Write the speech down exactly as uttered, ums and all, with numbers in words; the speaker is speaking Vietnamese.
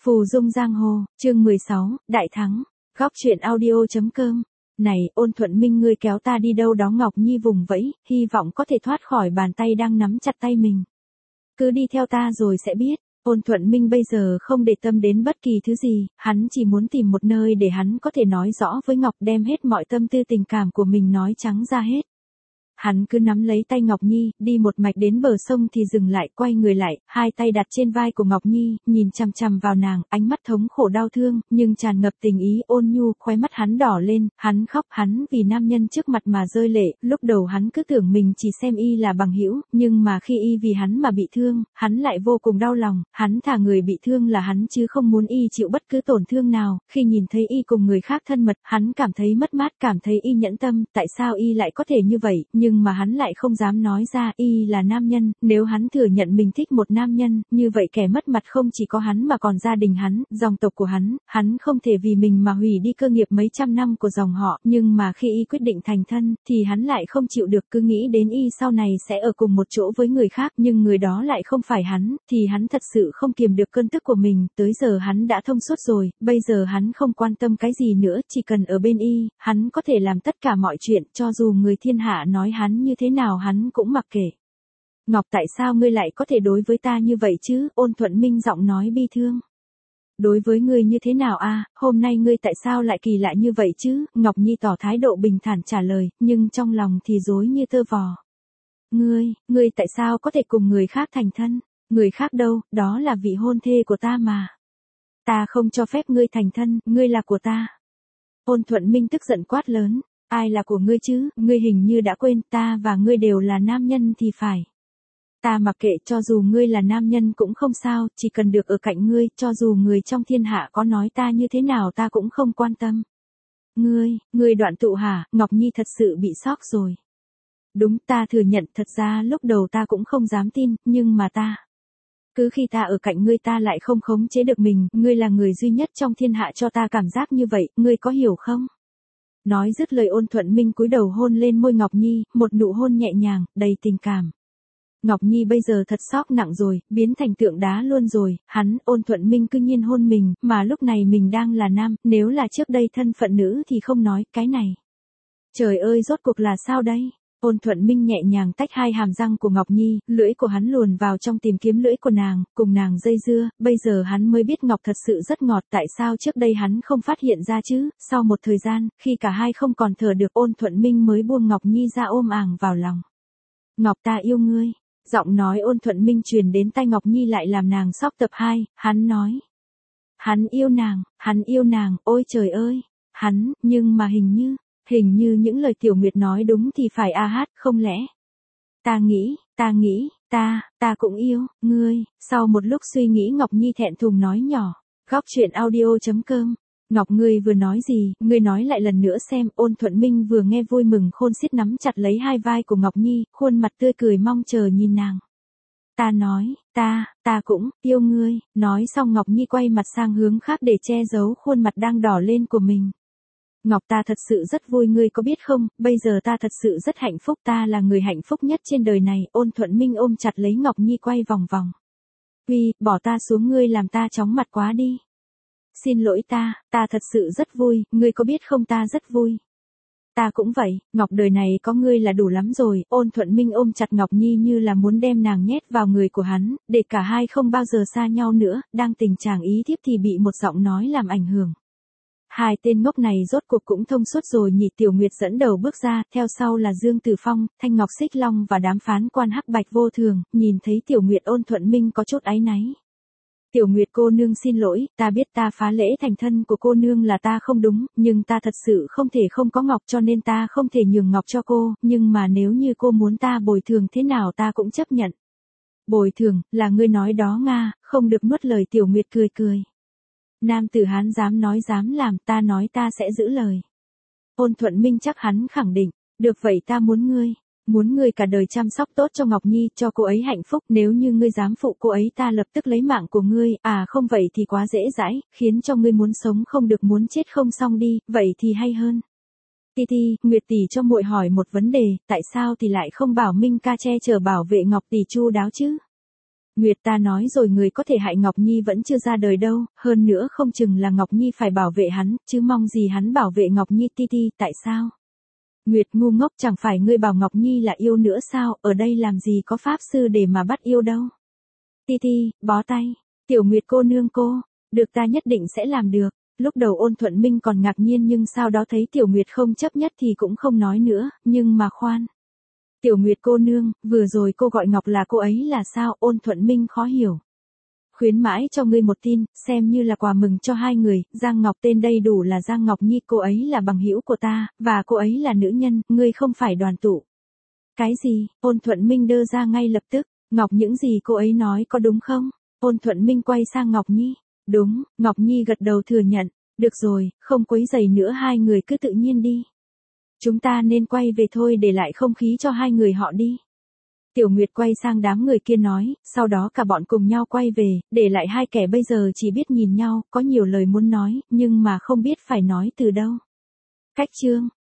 Phù dung giang hồ, chương mười sáu, Đại thắng, góc truyện audio.com. Này, Ôn Thuận Minh, ngươi kéo ta đi đâu đó? Ngọc Nhi vùng vẫy, hy vọng có thể thoát khỏi bàn tay đang nắm chặt tay mình. Cứ đi theo ta rồi sẽ biết. Ôn Thuận Minh bây giờ không để tâm đến bất kỳ thứ gì, hắn chỉ muốn tìm một nơi để hắn có thể nói rõ với Ngọc, đem hết mọi tâm tư tình cảm của mình nói trắng ra hết. Hắn cứ nắm lấy tay Ngọc Nhi, đi một mạch đến bờ sông thì dừng lại, quay người lại, hai tay đặt trên vai của Ngọc Nhi, nhìn chằm chằm vào nàng, ánh mắt thống khổ đau thương, nhưng tràn ngập tình ý ôn nhu, khóe mắt hắn đỏ lên, hắn khóc, hắn vì nam nhân trước mặt mà rơi lệ, lúc đầu hắn cứ tưởng mình chỉ xem y là bằng hữu, nhưng mà khi y vì hắn mà bị thương, hắn lại vô cùng đau lòng, hắn thà người bị thương là hắn chứ không muốn y chịu bất cứ tổn thương nào, khi nhìn thấy y cùng người khác thân mật, hắn cảm thấy mất mát, cảm thấy y nhẫn tâm, tại sao y lại có thể như vậy, nhưng Nhưng mà hắn lại không dám nói ra, y là nam nhân, nếu hắn thừa nhận mình thích một nam nhân, như vậy kẻ mất mặt không chỉ có hắn mà còn gia đình hắn, dòng tộc của hắn, hắn không thể vì mình mà hủy đi cơ nghiệp mấy trăm năm của dòng họ, nhưng mà khi y quyết định thành thân, thì hắn lại không chịu được, cứ nghĩ đến y sau này sẽ ở cùng một chỗ với người khác, nhưng người đó lại không phải hắn, thì hắn thật sự không kiềm được cơn tức của mình, tới giờ hắn đã thông suốt rồi, bây giờ hắn không quan tâm cái gì nữa, chỉ cần ở bên y, hắn có thể làm tất cả mọi chuyện, cho dù người thiên hạ nói hắn như thế nào hắn cũng mặc kệ. Ngọc, tại sao ngươi lại có thể đối với ta như vậy chứ? Ôn Thuận Minh giọng nói bi thương. Đối với ngươi như thế nào a? Hôm nay ngươi tại sao lại kỳ lạ như vậy chứ? Ngọc Nhi tỏ thái độ bình thản trả lời, nhưng trong lòng thì rối như tơ vò. Ngươi, ngươi tại sao có thể cùng người khác thành thân? Người khác đâu, đó là vị hôn thê của ta mà. Ta không cho phép ngươi thành thân, ngươi là của ta. Ôn Thuận Minh tức giận quát lớn. Ai là của ngươi chứ, ngươi hình như đã quên, ta và ngươi đều là nam nhân thì phải. Ta mặc kệ, cho dù ngươi là nam nhân cũng không sao, chỉ cần được ở cạnh ngươi, cho dù người trong thiên hạ có nói ta như thế nào ta cũng không quan tâm. Ngươi, ngươi Đoạn Tụ hả? Ngọc Nhi thật sự bị sốc rồi. Đúng, ta thừa nhận, thật ra lúc đầu ta cũng không dám tin, nhưng mà ta... Cứ khi ta ở cạnh ngươi ta lại không khống chế được mình, ngươi là người duy nhất trong thiên hạ cho ta cảm giác như vậy, ngươi có hiểu không? Nói dứt lời Ôn Thuận Minh cúi đầu hôn lên môi Ngọc Nhi, một nụ hôn nhẹ nhàng, đầy tình cảm. Ngọc Nhi bây giờ thật sốc nặng rồi, biến thành tượng đá luôn rồi, hắn, Ôn Thuận Minh cứ nhiên hôn mình, mà lúc này mình đang là nam, nếu là trước đây thân phận nữ thì không nói, cái này. Trời ơi, rốt cuộc là sao đây? Ôn Thuận Minh nhẹ nhàng tách hai hàm răng của Ngọc Nhi, lưỡi của hắn luồn vào trong tìm kiếm lưỡi của nàng, cùng nàng dây dưa, bây giờ hắn mới biết Ngọc thật sự rất ngọt, tại sao trước đây hắn không phát hiện ra chứ? Sau một thời gian, khi cả hai không còn thở được, Ôn Thuận Minh mới buông Ngọc Nhi ra ôm àng vào lòng. Ngọc, ta yêu ngươi. Giọng nói Ôn Thuận Minh truyền đến tai Ngọc Nhi lại làm nàng sốc tập hai, hắn nói. Hắn yêu nàng, hắn yêu nàng, ôi trời ơi, hắn, nhưng mà hình như... Hình như những lời Tiểu Nguyệt nói đúng thì phải a hát, không lẽ? Ta nghĩ, ta nghĩ, ta, ta cũng yêu, ngươi. Sau một lúc suy nghĩ Ngọc Nhi thẹn thùng nói nhỏ. Góc truyện audio.com. Ngọc, ngươi vừa nói gì, ngươi nói lại lần nữa xem. Ôn Thuận Minh vừa nghe vui mừng khôn xiết nắm chặt lấy hai vai của Ngọc Nhi, khuôn mặt tươi cười mong chờ nhìn nàng. Ta nói, ta, ta cũng, yêu ngươi. Nói xong Ngọc Nhi quay mặt sang hướng khác để che giấu khuôn mặt đang đỏ lên của mình. Ngọc, ta thật sự rất vui, ngươi có biết không, bây giờ ta thật sự rất hạnh phúc, ta là người hạnh phúc nhất trên đời này. Ôn Thuận Minh ôm chặt lấy Ngọc Nhi quay vòng vòng. Uy, bỏ ta xuống, ngươi làm ta chóng mặt quá đi. Xin lỗi ta, ta thật sự rất vui, ngươi có biết không, ta rất vui. Ta cũng vậy, Ngọc, đời này có ngươi là đủ lắm rồi. Ôn Thuận Minh ôm chặt Ngọc Nhi như là muốn đem nàng nhét vào người của hắn, để cả hai không bao giờ xa nhau nữa, đang tình trạng ý thiếp thì bị một giọng nói làm ảnh hưởng. Hai tên ngốc này rốt cuộc cũng thông suốt rồi nhỉ. Tiểu Nguyệt dẫn đầu bước ra, theo sau là Dương Tử Phong, Thanh Ngọc Xích Long và đám phán quan Hắc Bạch Vô Thường, nhìn thấy Tiểu Nguyệt Ôn Thuận Minh có chút áy náy. Tiểu Nguyệt cô nương xin lỗi, ta biết ta phá lễ thành thân của cô nương là ta không đúng, nhưng ta thật sự không thể không có Ngọc cho nên ta không thể nhường Ngọc cho cô, nhưng mà nếu như cô muốn ta bồi thường thế nào ta cũng chấp nhận. Bồi thường, là ngươi nói đó Nga, không được nuốt lời. Tiểu Nguyệt cười cười. Nam tử Hán dám nói dám làm, ta nói ta sẽ giữ lời. Ôn Thuận Minh chắc hắn khẳng định, được vậy ta muốn ngươi, muốn ngươi cả đời chăm sóc tốt cho Ngọc Nhi, cho cô ấy hạnh phúc, nếu như ngươi dám phụ cô ấy ta lập tức lấy mạng của ngươi, à không vậy thì quá dễ dãi, khiến cho ngươi muốn sống không được muốn chết không xong đi, vậy thì hay hơn. Ti Ti, Nguyệt tỷ cho muội hỏi một vấn đề, tại sao thì lại không bảo Minh ca che chở bảo vệ Ngọc tỷ chu đáo chứ? Nguyệt ta nói rồi người có thể hại Ngọc Nhi vẫn chưa ra đời đâu, hơn nữa không chừng là Ngọc Nhi phải bảo vệ hắn, chứ mong gì hắn bảo vệ Ngọc Nhi ti ti, tại sao? Nguyệt ngu ngốc, chẳng phải ngươi bảo Ngọc Nhi là yêu nữa sao, ở đây làm gì có pháp sư để mà bắt yêu đâu. Ti ti, bó tay, Tiểu Nguyệt cô nương cô, được ta nhất định sẽ làm được. Lúc đầu Ôn Thuận Minh còn ngạc nhiên nhưng sau đó thấy Tiểu Nguyệt không chấp nhất thì cũng không nói nữa, nhưng mà khoan. Tiểu Nguyệt cô nương, vừa rồi cô gọi Ngọc là cô ấy là sao? Ôn Thuận Minh khó hiểu. Khuyến mãi cho ngươi một tin, xem như là quà mừng cho hai người, Giang Ngọc tên đầy đủ là Giang Ngọc Nhi, cô ấy là bằng hữu của ta, và cô ấy là nữ nhân, ngươi không phải đoàn tụ. Cái gì? Ôn Thuận Minh đơ ra ngay lập tức, Ngọc những gì cô ấy nói có đúng không? Ôn Thuận Minh quay sang Ngọc Nhi. Đúng, Ngọc Nhi gật đầu thừa nhận, được rồi, không quấy rầy nữa hai người cứ tự nhiên đi. Chúng ta nên quay về thôi để lại không khí cho hai người họ đi. Tiểu Nguyệt quay sang đám người kia nói, sau đó cả bọn cùng nhau quay về, để lại hai kẻ bây giờ chỉ biết nhìn nhau, có nhiều lời muốn nói, nhưng mà không biết phải nói từ đâu. Cách chương